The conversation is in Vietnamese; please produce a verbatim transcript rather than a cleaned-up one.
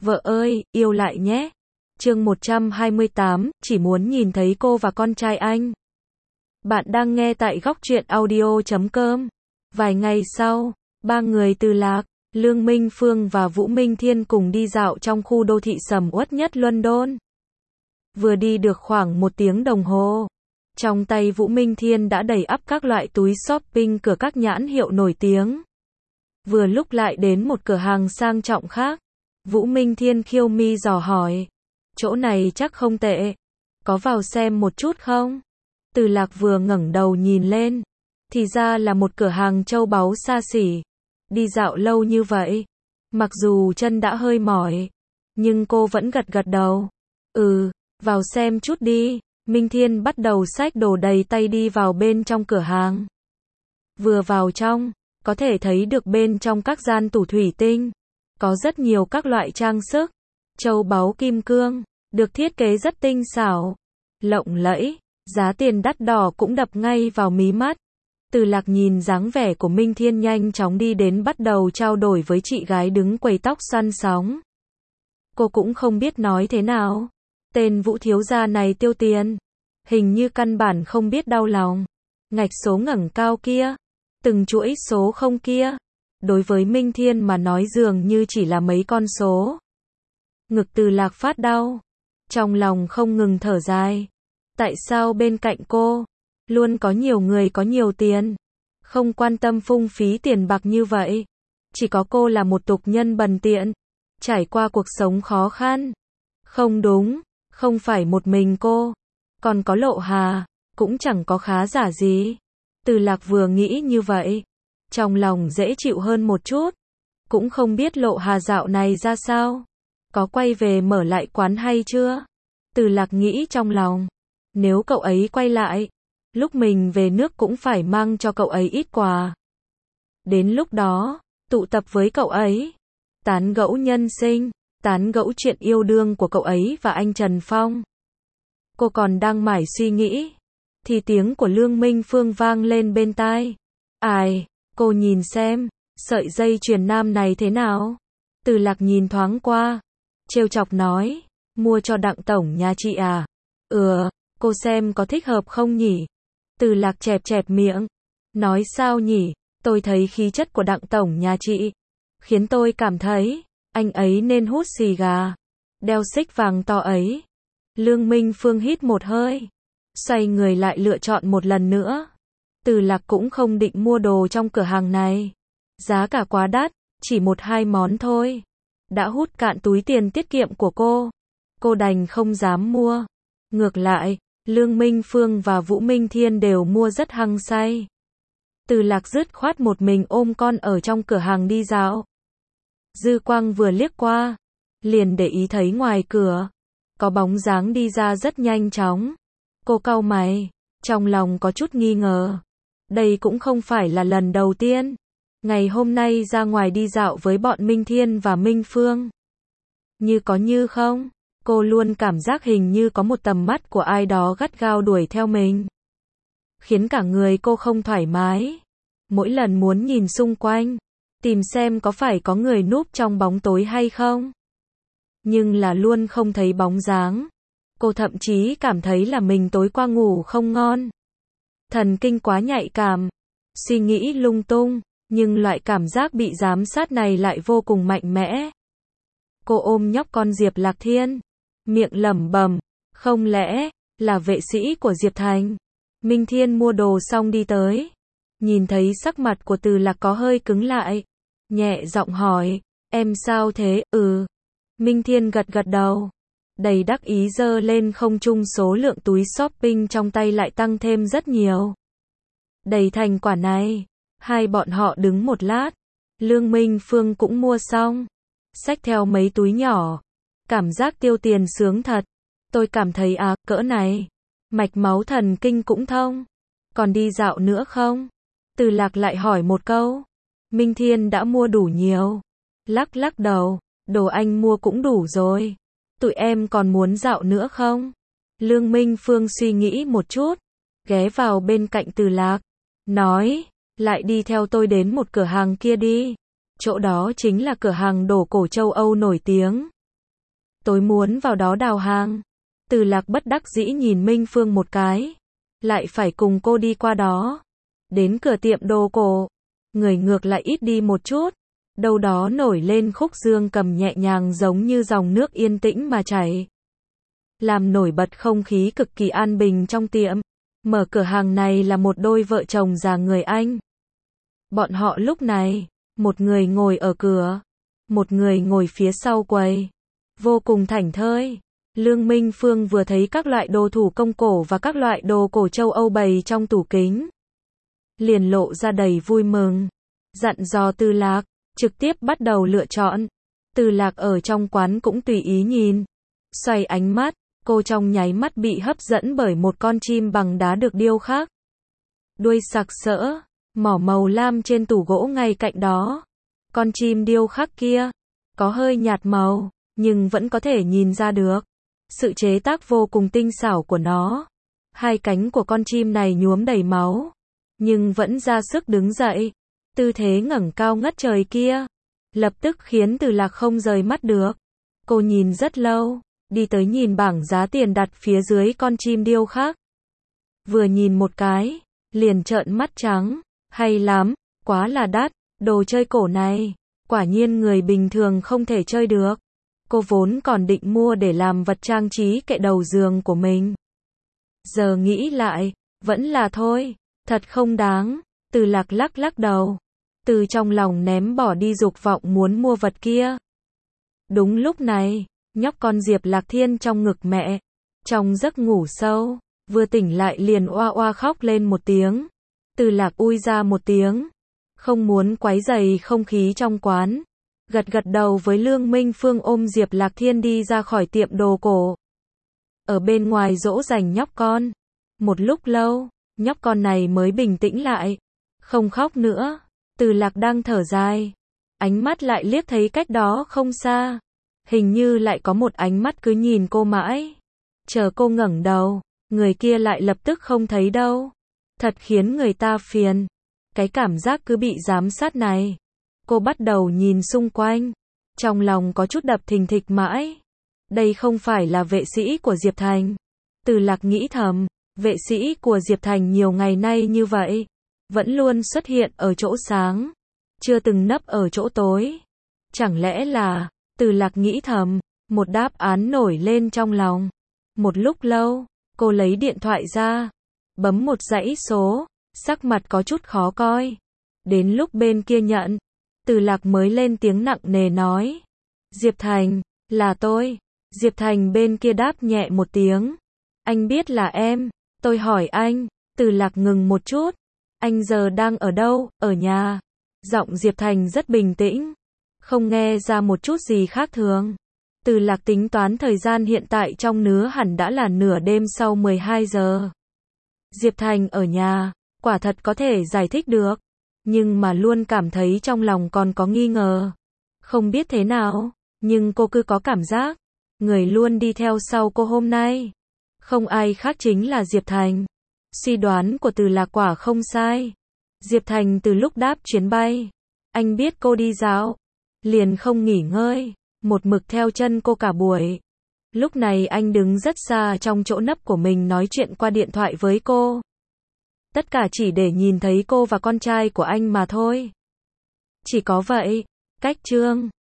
Vợ ơi, yêu lại nhé. Chương một trăm hai mươi tám, chỉ muốn nhìn thấy cô và con trai anh. Bạn đang nghe tại góc truyện audio chấm com. Vài ngày sau, ba người Từ Lạc, Lương Minh Phương và Vũ Minh Thiên cùng đi dạo trong khu đô thị sầm uất nhất London. Vừa đi được khoảng một tiếng đồng hồ, trong tay Vũ Minh Thiên đã đầy ắp các loại túi shopping của các nhãn hiệu nổi tiếng. Vừa lúc lại đến một cửa hàng sang trọng khác, Vũ Minh Thiên khiêu mi dò hỏi, chỗ này chắc không tệ, có vào xem một chút không? Từ Lạc vừa ngẩng đầu nhìn lên, thì ra là một cửa hàng châu báu xa xỉ. Đi dạo lâu như vậy, mặc dù chân đã hơi mỏi, nhưng cô vẫn gật gật đầu. Ừ, vào xem chút đi. Minh Thiên bắt đầu xách đồ đầy tay đi vào bên trong cửa hàng. Vừa vào trong, có thể thấy được bên trong các gian tủ thủy tinh, có rất nhiều các loại trang sức, châu báu kim cương, được thiết kế rất tinh xảo, lộng lẫy, giá tiền đắt đỏ cũng đập ngay vào mí mắt. Từ Lạc nhìn dáng vẻ của Minh Thiên nhanh chóng đi đến bắt đầu trao đổi với chị gái đứng quầy tóc xoăn sóng. Cô cũng không biết nói thế nào. Tên Vũ thiếu gia này tiêu tiền, hình như căn bản không biết đau lòng. Ngạch số ngẩng cao kia, từng chuỗi số không kia, đối với Minh Thiên mà nói dường như chỉ là mấy con số. Ngực Từ Lạc phát đau, trong lòng không ngừng thở dài. Tại sao bên cạnh cô luôn có nhiều người có nhiều tiền, không quan tâm phung phí tiền bạc như vậy? Chỉ có cô là một tục nhân bần tiện, trải qua cuộc sống khó khăn. Không đúng, không phải một mình cô, còn có Lộ Hà, cũng chẳng có khá giả gì. Từ Lạc vừa nghĩ như vậy, trong lòng dễ chịu hơn một chút. Cũng không biết Lộ Hà dạo này ra sao, có quay về mở lại quán hay chưa? Từ Lạc nghĩ trong lòng, nếu cậu ấy quay lại, lúc mình về nước cũng phải mang cho cậu ấy ít quà. Đến lúc đó, tụ tập với cậu ấy, tán gẫu nhân sinh, tán gẫu chuyện yêu đương của cậu ấy và anh Trần Phong. Cô còn đang mải suy nghĩ, thì tiếng của Lương Minh Phương vang lên bên tai. Ai, cô nhìn xem, sợi dây chuyền nam này thế nào? Từ Lạc nhìn thoáng qua, trêu chọc nói, mua cho Đặng tổng nhà chị à? Ừ, cô xem có thích hợp không nhỉ? Từ Lạc chẹp chẹp miệng, nói sao nhỉ, tôi thấy khí chất của Đặng tổng nhà chị, khiến tôi cảm thấy, anh ấy nên hút xì gà, đeo xích vàng to ấy. Lương Minh Phương hít một hơi, xoay người lại lựa chọn một lần nữa. Từ Lạc cũng không định mua đồ trong cửa hàng này, giá cả quá đắt, chỉ một hai món thôi, đã hút cạn túi tiền tiết kiệm của cô. Cô đành không dám mua. Ngược lại, Lương Minh Phương và Vũ Minh Thiên đều mua rất hăng say. Từ Lạc dứt khoát một mình ôm con ở trong cửa hàng đi dạo. Dư quang vừa liếc qua, liền để ý thấy ngoài cửa có bóng dáng đi ra rất nhanh chóng. Cô cau mày, trong lòng có chút nghi ngờ. Đây cũng không phải là lần đầu tiên ngày hôm nay ra ngoài đi dạo với bọn Minh Thiên và Minh Phương. Như có như không, cô luôn cảm giác hình như có một tầm mắt của ai đó gắt gao đuổi theo mình, khiến cả người cô không thoải mái. Mỗi lần muốn nhìn xung quanh, tìm xem có phải có người núp trong bóng tối hay không, nhưng là luôn không thấy bóng dáng. Cô thậm chí cảm thấy là mình tối qua ngủ không ngon. Thần kinh quá nhạy cảm, suy nghĩ lung tung, nhưng loại cảm giác bị giám sát này lại vô cùng mạnh mẽ. Cô ôm nhóc con Diệp Lạc Thiên, miệng lẩm bẩm, không lẽ là vệ sĩ của Diệp Thành? Minh Thiên mua đồ xong đi tới, nhìn thấy sắc mặt của Từ Lạc có hơi cứng lại, nhẹ giọng hỏi, em sao thế? Ừ. Minh Thiên gật gật đầu, đầy đắc ý giơ lên không trung số lượng túi shopping trong tay lại tăng thêm rất nhiều. Đầy thành quả này, hai bọn họ đứng một lát, Lương Minh Phương cũng mua xong, xách theo mấy túi nhỏ, cảm giác tiêu tiền sướng thật. Tôi cảm thấy à, cỡ này, mạch máu thần kinh cũng thông. Còn đi dạo nữa không? Từ Lạc lại hỏi một câu. Minh Thiên đã mua đủ nhiều, lắc lắc đầu, đồ anh mua cũng đủ rồi. Tụi em còn muốn dạo nữa không? Lương Minh Phương suy nghĩ một chút, ghé vào bên cạnh Từ Lạc, nói, lại đi theo tôi đến một cửa hàng kia đi. Chỗ đó chính là cửa hàng đồ cổ châu Âu nổi tiếng. Tối muốn vào đó đào hàng. Từ Lạc bất đắc dĩ nhìn Minh Phương một cái. Lại phải cùng cô đi qua đó. Đến cửa tiệm đồ cổ. Người ngược lại ít đi một chút. Đâu đó nổi lên khúc dương cầm nhẹ nhàng giống như dòng nước yên tĩnh mà chảy. Làm nổi bật không khí cực kỳ an bình trong tiệm. Mở cửa hàng này là một đôi vợ chồng già người Anh. Bọn họ lúc này, một người ngồi ở cửa, một người ngồi phía sau quầy. Vô cùng thảnh thơi. Lương Minh Phương vừa thấy các loại đồ thủ công cổ và các loại đồ cổ châu Âu bày trong tủ kính. Liền lộ ra đầy vui mừng. Dặn dò Từ Lạc, trực tiếp bắt đầu lựa chọn. Từ Lạc ở trong quán cũng tùy ý nhìn. Xoay ánh mắt, cô trong nháy mắt bị hấp dẫn bởi một con chim bằng đá được điêu khắc. Đuôi sặc sỡ, mỏ màu lam trên tủ gỗ ngay cạnh đó. Con chim điêu khắc kia, có hơi nhạt màu, nhưng vẫn có thể nhìn ra được. Sự chế tác vô cùng tinh xảo của nó. Hai cánh của con chim này nhuốm đầy máu, nhưng vẫn ra sức đứng dậy. Tư thế ngẩng cao ngất trời kia, lập tức khiến Từ Lạc không rời mắt được. Cô nhìn rất lâu, đi tới nhìn bảng giá tiền đặt phía dưới con chim điêu khắc. Vừa nhìn một cái, liền trợn mắt trắng. Hay lắm, quá là đắt, đồ chơi cổ này, quả nhiên người bình thường không thể chơi được. Cô vốn còn định mua để làm vật trang trí kệ đầu giường của mình. Giờ nghĩ lại, vẫn là thôi, thật không đáng. Từ Lạc lắc lắc đầu, từ trong lòng ném bỏ đi dục vọng muốn mua vật kia. Đúng lúc này, nhóc con Diệp Lạc Thiên trong ngực mẹ, trong giấc ngủ sâu, vừa tỉnh lại liền oa oa khóc lên một tiếng. Từ Lạc ui ra một tiếng, không muốn quấy rầy không khí trong quán. Gật gật đầu với Lương Minh Phương ôm Diệp Lạc Thiên đi ra khỏi tiệm đồ cổ. Ở bên ngoài dỗ dành nhóc con. Một lúc lâu, nhóc con này mới bình tĩnh lại. Không khóc nữa. Từ Lạc đang thở dài. Ánh mắt lại liếc thấy cách đó không xa. Hình như lại có một ánh mắt cứ nhìn cô mãi. Chờ cô ngẩng đầu, người kia lại lập tức không thấy đâu. Thật khiến người ta phiền. Cái cảm giác cứ bị giám sát này. Cô bắt đầu nhìn xung quanh. Trong lòng có chút đập thình thịch mãi. Đây không phải là vệ sĩ của Diệp Thành. Từ Lạc nghĩ thầm. Vệ sĩ của Diệp Thành nhiều ngày nay như vậy. Vẫn luôn xuất hiện ở chỗ sáng. Chưa từng nấp ở chỗ tối. Chẳng lẽ là... Từ Lạc nghĩ thầm. Một đáp án nổi lên trong lòng. Một lúc lâu, cô lấy điện thoại ra. Bấm một dãy số. Sắc mặt có chút khó coi. Đến lúc bên kia nhận. Từ Lạc mới lên tiếng nặng nề nói. Diệp Thành, là tôi. Diệp Thành bên kia đáp nhẹ một tiếng. Anh biết là em. Tôi hỏi anh. Từ Lạc ngừng một chút. Anh giờ đang ở đâu? Ở nhà. Giọng Diệp Thành rất bình tĩnh. Không nghe ra một chút gì khác thường. Từ Lạc tính toán thời gian hiện tại trong nứa hẳn đã là nửa đêm sau mười hai giờ. Diệp Thành ở nhà, quả thật có thể giải thích được. Nhưng mà luôn cảm thấy trong lòng còn có nghi ngờ. Không biết thế nào, nhưng cô cứ có cảm giác. Người luôn đi theo sau cô hôm nay. Không ai khác chính là Diệp Thành. Suy đoán của Từ Lạc quả không sai. Diệp Thành từ lúc đáp chuyến bay. Anh biết cô đi dạo. Liền không nghỉ ngơi. Một mực theo chân cô cả buổi. Lúc này anh đứng rất xa trong chỗ nấp của mình nói chuyện qua điện thoại với cô. Tất cả chỉ để nhìn thấy cô và con trai của anh mà thôi. Chỉ có vậy. Cách chương